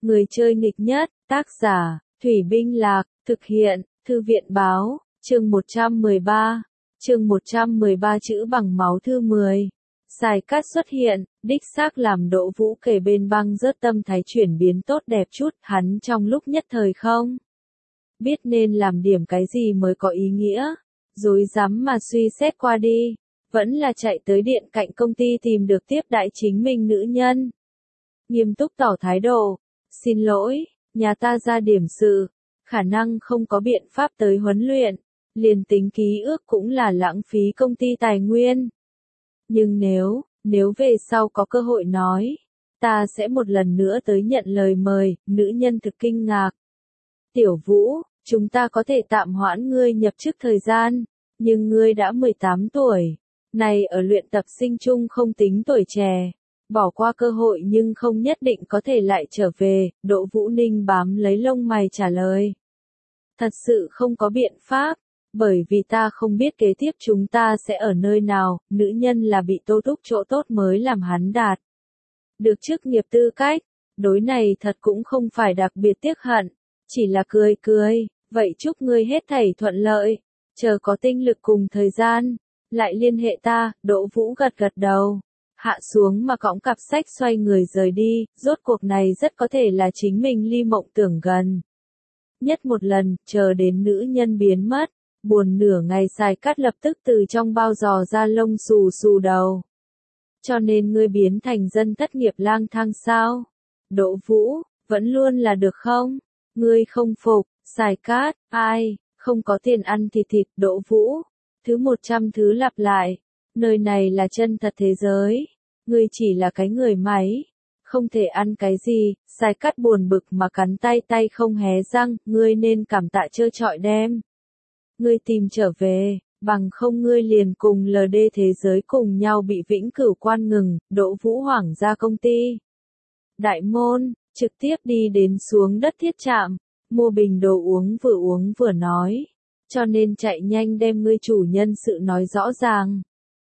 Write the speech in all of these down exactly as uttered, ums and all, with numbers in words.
Người chơi nghịch nhất, tác giả, Thủy Binh Lạc, thực hiện, Thư viện báo, chương một trăm mười ba, chương một trăm mười ba chữ bằng máu thư mười. Xài cát xuất hiện, đích xác làm Đỗ Vũ kề bên băng rớt tâm thái chuyển biến tốt đẹp chút, hắn trong lúc nhất thời không biết nên làm điểm cái gì mới có ý nghĩa, rối rắm mà suy xét qua đi, vẫn là chạy tới điện cạnh công ty tìm được tiếp đãi chính mình nữ nhân. Nghiêm túc tỏ thái độ, xin lỗi, nhà ta ra điểm sự, khả năng không có biện pháp tới huấn luyện, liền tính ký ước cũng là lãng phí công ty tài nguyên. Nhưng nếu, nếu về sau có cơ hội nói, ta sẽ một lần nữa tới nhận lời mời, nữ nhân thực kinh ngạc. Tiểu Vũ, chúng ta có thể tạm hoãn ngươi nhập chức thời gian, nhưng ngươi đã mười tám tuổi, này ở luyện tập sinh chung không tính tuổi trẻ, bỏ qua cơ hội nhưng không nhất định có thể lại trở về, Đỗ Vũ Ninh bám lấy lông mày trả lời. Thật sự không có biện pháp, bởi vì ta không biết kế tiếp chúng ta sẽ ở nơi nào, nữ nhân là bị tô túc chỗ tốt mới làm hắn đạt được chức nghiệp tư cách, đối này thật cũng không phải đặc biệt tiếc hận, chỉ là cười cười, vậy chúc ngươi hết thảy thuận lợi, chờ có tinh lực cùng thời gian, lại liên hệ ta, Đỗ Vũ gật gật đầu, hạ xuống mà cõng cặp sách xoay người rời đi, rốt cuộc này rất có thể là chính mình ly mộng tưởng gần nhất một lần, chờ đến nữ nhân biến mất, buồn nửa ngày Xài Cát lập tức từ trong bao giò ra lông xù xù đầu. Cho nên ngươi biến thành dân thất nghiệp lang thang sao? Đỗ Vũ, vẫn luôn là được không? Ngươi không phục, Xài Cát, ai, không có tiền ăn thì thịt, Đỗ Vũ. Thứ một trăm thứ lặp lại, nơi này là chân thật thế giới, ngươi chỉ là cái người máy, không thể ăn cái gì, Xài Cát buồn bực mà cắn tay tay không hé răng, ngươi nên cảm tạ trơ trọi đem. Ngươi tìm trở về, bằng không ngươi liền cùng lờ đê thế giới cùng nhau bị vĩnh cửu quan ngừng, Đỗ Vũ hoảng ra công ty. Đại môn, trực tiếp đi đến xuống đất thiết trạm, mua bình đồ uống vừa uống vừa nói, cho nên chạy nhanh đem ngươi chủ nhân sự nói rõ ràng.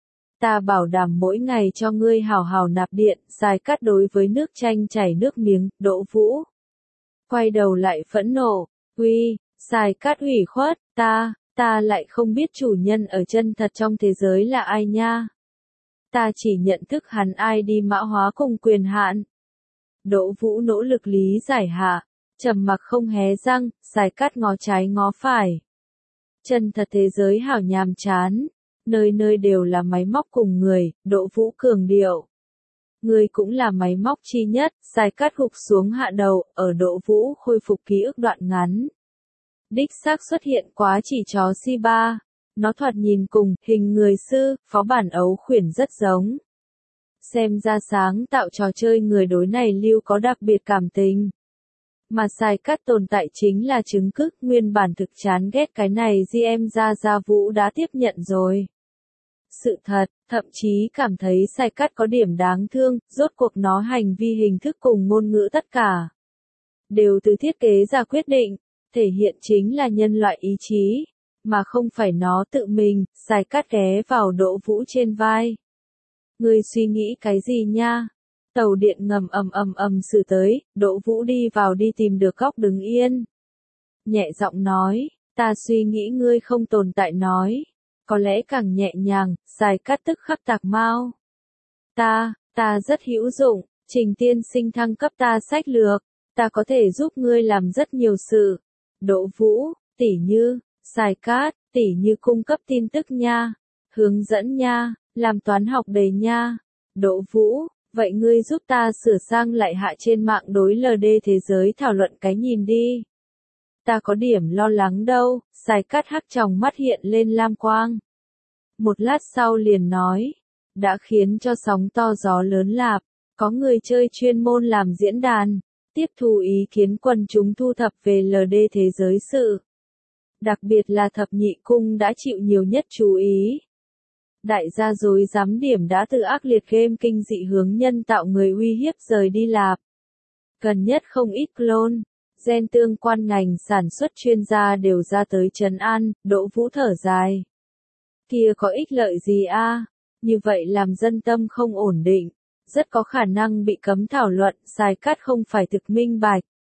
Ta bảo đảm mỗi ngày cho ngươi hào hào nạp điện, Xài Cát đối với nước chanh chảy nước miếng, Đỗ Vũ. Quay đầu lại phẫn nộ, uy, Xài Cát ủy khuất, ta, ta lại không biết chủ nhân ở chân thật trong thế giới là ai nha. Ta chỉ nhận thức hắn ai đi mã hóa cùng quyền hạn. Đỗ Vũ nỗ lực lý giải hạ, trầm mặc không hé răng, Xài Cát ngó trái ngó phải. Chân thật thế giới hảo nhàm chán, nơi nơi đều là máy móc cùng người, Đỗ Vũ cường điệu. Người cũng là máy móc chi nhất, Xài Cát gục xuống hạ đầu, ở Đỗ Vũ khôi phục ký ức đoạn ngắn. Đích xác xuất hiện quá chỉ chó si ba, nó thoạt nhìn cùng hình người sư, phó bản ấu khuyển rất giống. Xem ra sáng tạo trò chơi người đối này lưu có đặc biệt cảm tình. Mà Xài Cát tồn tại chính là chứng cức, nguyên bản thực chán ghét cái này gi em Gia Gia Vũ đã tiếp nhận rồi. Sự thật, thậm chí cảm thấy Xài Cát có điểm đáng thương, rốt cuộc nó hành vi hình thức cùng ngôn ngữ tất cả đều từ thiết kế ra quyết định, thể hiện chính là nhân loại ý chí, mà không phải nó tự mình. Xài Cát ghé vào Đỗ Vũ trên vai. Ngươi suy nghĩ cái gì nha? Tàu điện ngầm ầm ầm ầm xử tới, Đỗ Vũ đi vào đi tìm được góc đứng yên. Nhẹ giọng nói, ta suy nghĩ ngươi không tồn tại nói. Có lẽ càng nhẹ nhàng, Xài Cát tức khắc tạc mau. Ta, ta rất hữu dụng, Trình tiên sinh thăng cấp ta sách lược, ta có thể giúp ngươi làm rất nhiều sự. Đỗ Vũ, tỉ như, Xài Cát, tỉ như cung cấp tin tức nha, hướng dẫn nha, làm toán học đề nha. Đỗ Vũ, vậy ngươi giúp ta sửa sang lại hạ trên mạng đối lờ đê thế giới thảo luận cái nhìn đi. Ta có điểm lo lắng đâu, Xài Cát hắc tròng mắt hiện lên lam quang. Một lát sau liền nói, đã khiến cho sóng to gió lớn lạp, có người chơi chuyên môn làm diễn đàn, tiếp thu ý kiến quần chúng thu thập về lờ đê thế giới sự. Đặc biệt là thập nhị cung đã chịu nhiều nhất chú ý. Đại gia dối dám điểm đã từ ác liệt game kinh dị hướng nhân tạo người uy hiếp rời đi lạp. Gần nhất không ít clone, gen tương quan ngành sản xuất chuyên gia đều ra tới trấn an, Đỗ Vũ thở dài. Kia có ích lợi gì a? Như vậy làm dân tâm không ổn định, rất có khả năng bị cấm thảo luận, Xài Cát không phải thực minh bạch,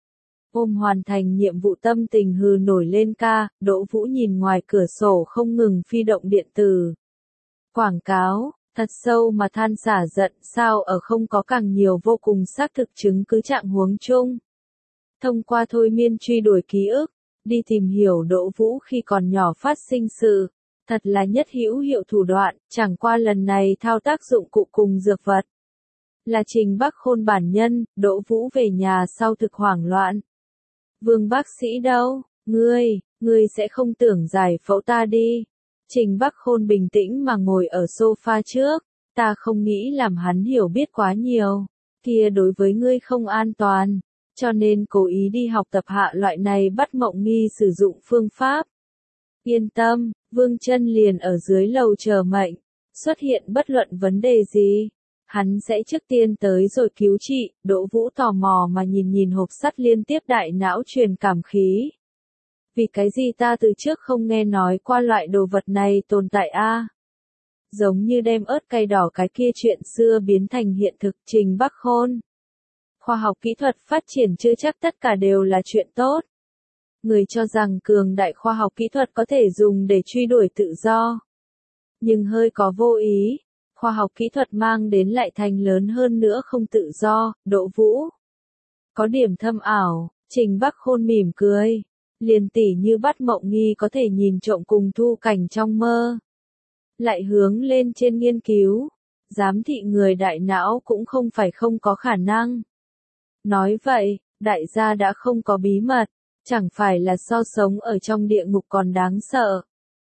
Ôm hoàn thành nhiệm vụ tâm tình hừ nổi lên ca, Đỗ Vũ nhìn ngoài cửa sổ không ngừng phi động điện tử. Quảng cáo, thật sâu mà than xả giận, sao ở không có càng nhiều vô cùng xác thực chứng cứ trạng huống chung. Thông qua thôi miên truy đuổi ký ức, đi tìm hiểu Đỗ Vũ khi còn nhỏ phát sinh sự, thật là nhất hữu hiệu thủ đoạn, chẳng qua lần này thao tác dụng cụ cùng dược vật. Là Trình Bắc Khôn bản nhân, Đỗ Vũ về nhà sau thực hoảng loạn. Vương bác sĩ đâu? Ngươi, ngươi sẽ không tưởng giải phẫu ta đi. Trình Bắc Khôn bình tĩnh mà ngồi ở sofa trước, ta không nghĩ làm hắn hiểu biết quá nhiều, kia đối với ngươi không an toàn, cho nên cố ý đi học tập hạ loại này bắt mộng nghi sử dụng phương pháp. Yên tâm, Vương Chân liền ở dưới lầu chờ mệnh, xuất hiện bất luận vấn đề gì, hắn sẽ trước tiên tới rồi cứu trị. Đỗ Vũ tò mò mà nhìn nhìn hộp sắt liên tiếp đại não truyền cảm khí. Vì cái gì ta từ trước không nghe nói qua loại đồ vật này tồn tại a? Giống như đem ớt cay đỏ cái kia chuyện xưa biến thành hiện thực. Trình Bắc Khôn. Khoa học kỹ thuật phát triển chưa chắc tất cả đều là chuyện tốt. Người cho rằng cường đại khoa học kỹ thuật có thể dùng để truy đuổi tự do. Nhưng hơi có vô ý, khoa học kỹ thuật mang đến lại thành lớn hơn nữa không tự do. Đỗ Vũ. Có điểm thâm ảo, Trình Bắc Khôn mỉm cười. Liền tỉ như bắt mộng nghi có thể nhìn trộm cùng thu cảnh trong mơ. Lại hướng lên trên nghiên cứu, giám thị người đại não cũng không phải không có khả năng. Nói vậy, đại gia đã không có bí mật, chẳng phải là so sống ở trong địa ngục còn đáng sợ.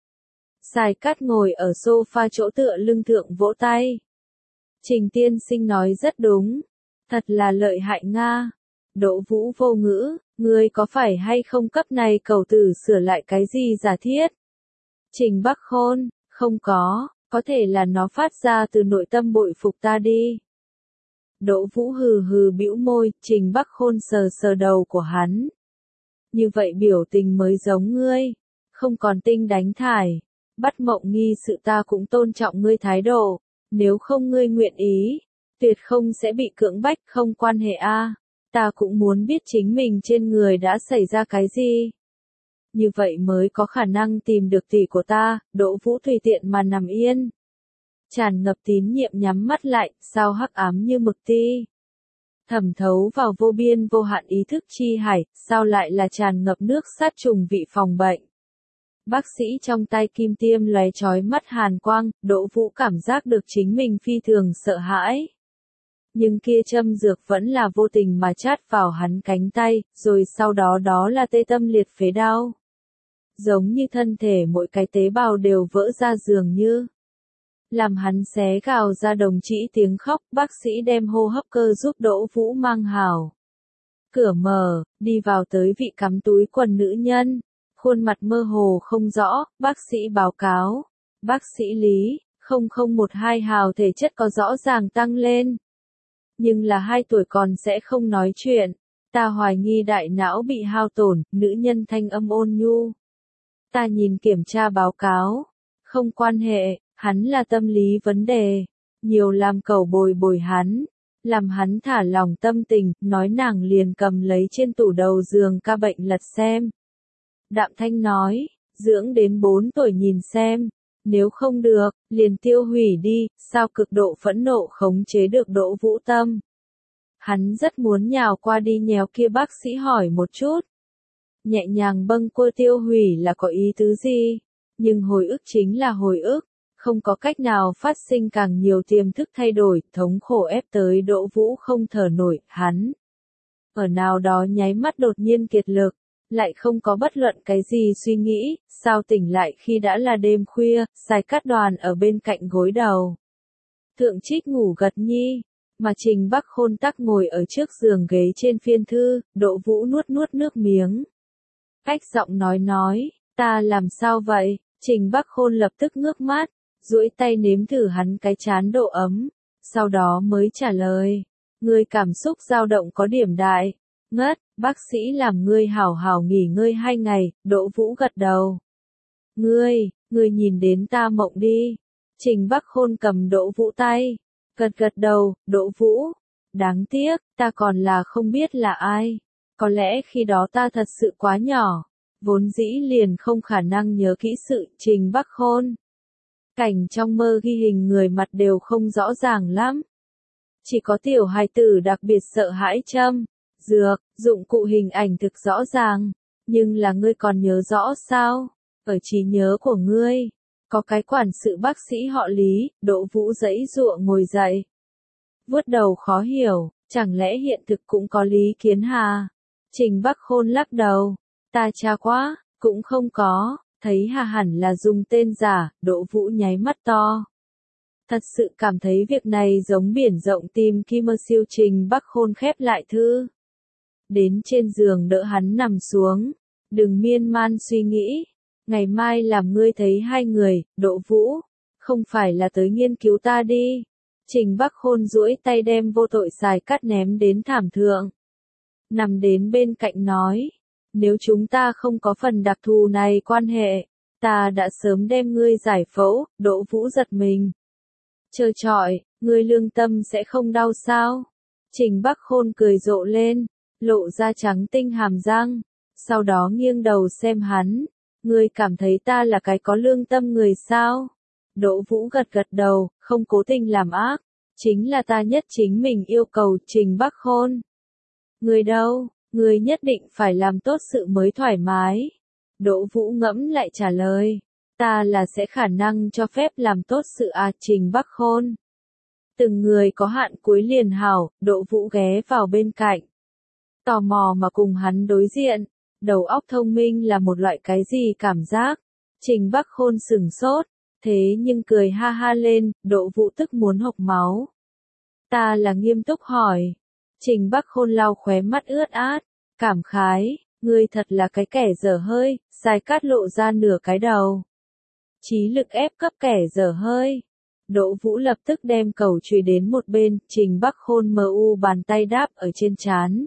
Sài Cát ngồi ở sofa chỗ tựa lưng thượng vỗ tay. Trình tiên sinh nói rất đúng, thật là lợi hại Nga. Đỗ Vũ vô ngữ, ngươi có phải hay không cấp này cầu tử sửa lại cái gì giả thiết? Trình Bắc Khôn, không có, có thể là nó phát ra từ nội tâm bội phục ta đi. Đỗ Vũ hừ hừ bĩu môi, Trình Bắc Khôn sờ sờ đầu của hắn. Như vậy biểu tình mới giống ngươi, không còn tinh đánh thải, bắt mộng nghi sự ta cũng tôn trọng ngươi thái độ, nếu không ngươi nguyện ý, tuyệt không sẽ bị cưỡng bách, không quan hệ a. Ta cũng muốn biết chính mình trên người đã xảy ra cái gì. Như vậy mới có khả năng tìm được tỷ của ta. Đỗ Vũ tùy tiện mà nằm yên. Tràn ngập tín nhiệm nhắm mắt lại, sao hắc ám như mực ti. Thẩm thấu vào vô biên vô hạn ý thức chi hải, sao lại là tràn ngập nước sát trùng vị phòng bệnh. Bác sĩ trong tay kim tiêm lóe chói mắt hàn quang, Đỗ Vũ cảm giác được chính mình phi thường sợ hãi. Nhưng kia châm dược vẫn là vô tình mà chát vào hắn cánh tay, rồi sau đó đó là tê tâm liệt phế đau. Giống như thân thể mỗi cái tế bào đều vỡ ra dường như. Làm hắn xé gào ra đồng trĩ tiếng khóc, bác sĩ đem hô hấp cơ giúp Đỗ Vũ mang hào. Cửa mở, đi vào tới vị cắm túi quần nữ nhân, khuôn mặt mơ hồ không rõ, bác sĩ báo cáo. Bác sĩ Lý, không không một hai hào thể chất có rõ ràng tăng lên. Nhưng là hai tuổi còn sẽ không nói chuyện. Ta hoài nghi đại não bị hao tổn, nữ nhân thanh âm ôn nhu. Ta nhìn kiểm tra báo cáo. Không quan hệ, hắn là tâm lý vấn đề. Nhiều làm cầu bồi bồi hắn. Làm hắn thả lòng tâm tình, nói nàng liền cầm lấy trên tủ đầu giường ca bệnh lật xem. Đạm Thanh nói, dưỡng đến bốn tuổi nhìn xem. Nếu không được, liền tiêu hủy đi, sao cực độ phẫn nộ khống chế được Đỗ Vũ tâm. Hắn rất muốn nhào qua đi nhéo kia bác sĩ hỏi một chút. Nhẹ nhàng bâng cô tiêu hủy là có ý tứ gì? Nhưng hồi ức chính là hồi ức, không có cách nào phát sinh càng nhiều tiềm thức thay đổi, thống khổ ép tới Đỗ Vũ không thở nổi, hắn. Ở nào đó nháy mắt đột nhiên kiệt lực, lại không có bất luận cái gì suy nghĩ, sao tỉnh lại khi đã là đêm khuya. Sài Cát Đoàn ở bên cạnh gối đầu. Thượng Trích ngủ gật nhi, mà Trình Bắc Khôn tắc ngồi ở trước giường ghế trên phiên thư. Đỗ Vũ nuốt nuốt nước miếng. Cách giọng nói nói, ta làm sao vậy? Trình Bắc Khôn lập tức ngước mắt, duỗi tay nếm thử hắn cái trán độ ấm, sau đó mới trả lời. Ngươi cảm xúc dao động có điểm đại. Ngất, bác sĩ làm ngươi hảo hảo nghỉ ngơi hai ngày. Đỗ Vũ gật đầu. Ngươi, ngươi nhìn đến ta mộng đi. Trình Bắc Khôn cầm Đỗ Vũ tay. Gật gật đầu. Đỗ Vũ. Đáng tiếc, ta còn là không biết là ai. Có lẽ khi đó ta thật sự quá nhỏ, vốn dĩ liền không khả năng nhớ kỹ sự Trình Bắc Khôn. Cảnh trong mơ ghi hình người mặt đều không rõ ràng lắm. Chỉ có tiểu hài tử đặc biệt sợ hãi châm, dược, dụng cụ hình ảnh thực rõ ràng. Nhưng là ngươi còn nhớ rõ sao? Ở trí nhớ của ngươi, có cái quản sự bác sĩ họ Lý, Đỗ Vũ giãy giụa ngồi dậy. Vuốt đầu khó hiểu, chẳng lẽ hiện thực cũng có Lý Kiến Hà? Trình Bắc Khôn lắc đầu, ta tra quá, cũng không có, thấy Hà hẳn là dùng tên giả, Đỗ Vũ nháy mắt to. Thật sự cảm thấy việc này giống biển rộng tìm Kim Mơ Siêu. Trình Bắc Khôn khép lại thư. Đến trên giường đỡ hắn nằm xuống, đừng miên man suy nghĩ, ngày mai làm ngươi thấy hai người, Đỗ Vũ, không phải là tới nghiên cứu ta đi. Trình Bắc Khôn duỗi tay đem vô tội xài cắt ném đến thảm thượng. Nằm đến bên cạnh nói, nếu chúng ta không có phần đặc thù này quan hệ, ta đã sớm đem ngươi giải phẫu. Đỗ Vũ giật mình. Trơ trọi, ngươi lương tâm sẽ không đau sao? Trình Bắc Khôn cười rộ lên, lộ ra trắng tinh hàm răng, sau đó nghiêng đầu xem hắn, ngươi cảm thấy ta là cái có lương tâm người sao? Đỗ Vũ gật gật đầu, không cố tình làm ác, chính là ta nhất chính mình yêu cầu. Trình Bắc Khôn. Ngươi đâu, ngươi nhất định phải làm tốt sự mới thoải mái. Đỗ Vũ ngẫm lại trả lời, ta là sẽ khả năng cho phép làm tốt sự à. Trình Bắc Khôn. Từng người có hạn cuối liền hảo. Đỗ Vũ ghé vào bên cạnh, tò mò mà cùng hắn đối diện. Đầu óc thông minh là một loại cái gì cảm giác? Trình Bắc Khôn sửng sốt, thế nhưng cười ha ha lên. Đỗ Vũ tức muốn hộc máu. Ta là nghiêm túc hỏi. Trình Bắc Khôn lau khóe mắt ướt át, cảm khái, ngươi thật là cái kẻ dở hơi. Sai Cát lộ ra nửa cái đầu. Trí lực ép cấp kẻ dở hơi. Đỗ Vũ lập tức đem cầu chùy đến một bên. Trình Bắc Khôn mờ u bàn tay đáp ở trên trán.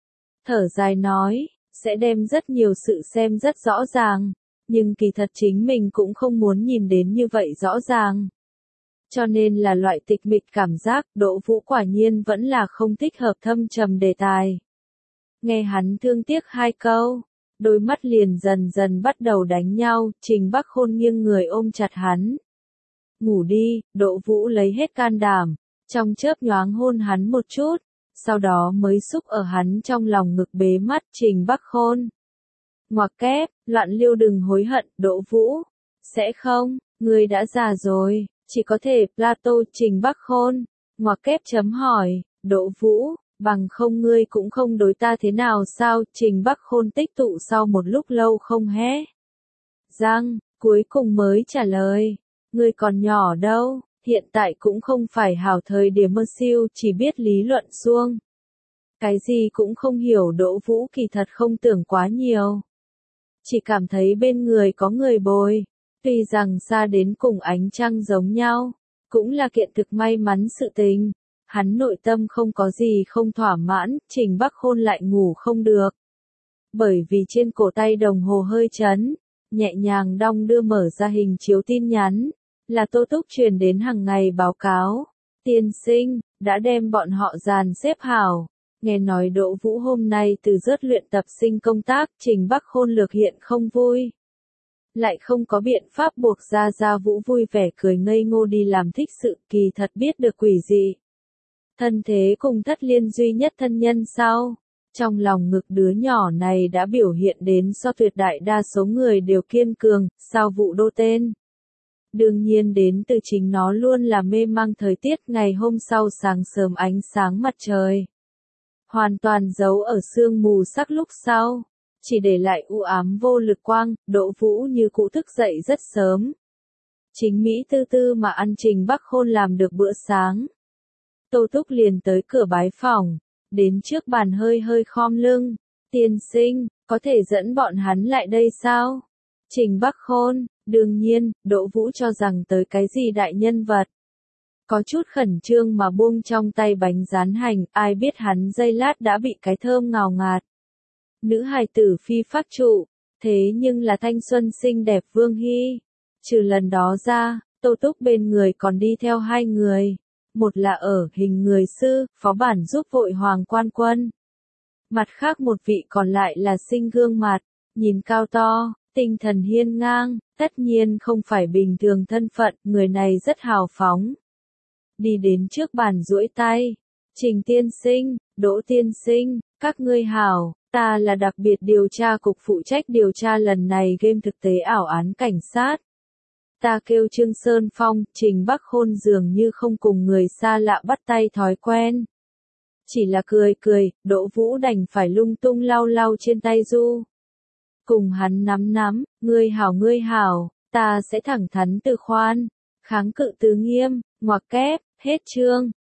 Thở dài nói, sẽ đem rất nhiều sự xem rất rõ ràng, nhưng kỳ thật chính mình cũng không muốn nhìn đến như vậy rõ ràng. Cho nên là loại tịch mịch cảm giác. Đỗ Vũ quả nhiên vẫn là không thích hợp thâm trầm đề tài. Nghe hắn thương tiếc hai câu, đôi mắt liền dần dần bắt đầu đánh nhau. Trình Bắc Khôn nghiêng người ôm chặt hắn. Ngủ đi. Đỗ Vũ lấy hết can đảm, trong chớp nhoáng hôn hắn một chút, sau đó mới xúc ở hắn trong lòng ngực bế mắt. Trình Bắc Khôn. Ngoặc kép, loạn liêu đừng hối hận. Đỗ Vũ. Sẽ không, ngươi đã già rồi, chỉ có thể Plato. Trình Bắc Khôn. Ngoặc kép chấm hỏi, Đỗ Vũ, bằng không ngươi cũng không đối ta thế nào sao? Trình Bắc Khôn tích tụ sau một lúc lâu không hé răng, cuối cùng mới trả lời, ngươi còn nhỏ đâu, hiện tại cũng không phải hảo thời điểm mơ siêu, chỉ biết lý luận suông. Cái gì cũng không hiểu. Đỗ Vũ kỳ thật không tưởng quá nhiều, chỉ cảm thấy bên người có người bồi, tuy rằng xa đến cùng ánh trăng giống nhau, cũng là kiện thực may mắn sự tình. Hắn nội tâm không có gì không thỏa mãn. Trình Bắc Khôn lại ngủ không được, bởi vì trên cổ tay đồng hồ hơi chấn, nhẹ nhàng đong đưa mở ra hình chiếu tin nhắn, là Tô Túc truyền đến hàng ngày báo cáo. Tiên sinh, đã đem bọn họ dàn xếp hảo. Nghe nói Đỗ Vũ hôm nay từ rớt luyện tập sinh công tác. Trình Bắc Khôn lược hiện không vui, lại không có biện pháp buộc ra Gia Vũ vui vẻ cười ngây ngô đi làm thích sự. Kỳ thật biết được quỷ gì thân thế cùng thất liên duy nhất thân nhân sau, trong lòng ngực đứa nhỏ này đã biểu hiện đến so tuyệt đại đa số người đều kiên cường. Sao Vũ đô tên, đương nhiên đến từ chính nó luôn là mê mang thời tiết. Ngày hôm sau sáng sớm ánh sáng mặt trời hoàn toàn giấu ở sương mù sắc lúc sau, chỉ để lại u ám vô lực quang. Đỗ Vũ như cũ thức dậy rất sớm, chính Mỹ tư tư mà ăn Trình Bắc Khôn làm được bữa sáng. Tô Túc liền tới cửa bái phòng, đến trước bàn hơi hơi khom lưng. Tiên sinh, có thể dẫn bọn hắn lại đây sao? Trình Bắc Khôn. Đương nhiên. Đỗ Vũ cho rằng tới cái gì đại nhân vật, có chút khẩn trương mà buông trong tay bánh rán hành. Ai biết hắn giây lát đã bị cái thơm ngào ngạt. Nữ hài tử phi phác trụ, thế nhưng là thanh xuân xinh đẹp Vương Hy. Trừ lần đó ra, Tô Túc bên người còn đi theo hai người. Một là ở hình người sư, phó bản giúp vội Hoàng Quan Quân. Mặt khác một vị còn lại là Sinh gương mặt, nhìn cao to, tinh thần hiên ngang, tất nhiên không phải bình thường thân phận, người này rất hào phóng. Đi đến trước bàn duỗi tay, Trình tiên sinh, Đỗ tiên sinh, các ngươi hảo, ta là đặc biệt điều tra cục phụ trách điều tra lần này game thực tế ảo án cảnh sát. Ta kêu Trương Sơn Phong, Trình Bắc Khôn dường như không cùng người xa lạ bắt tay thói quen. Chỉ là cười cười, Đỗ Vũ đành phải lung tung lau lau trên tay du. Cùng hắn nắm nắm, ngươi hảo ngươi hảo, ta sẽ thẳng thắn từ khoan, kháng cự từ nghiêm, ngoặc kép, hết chương.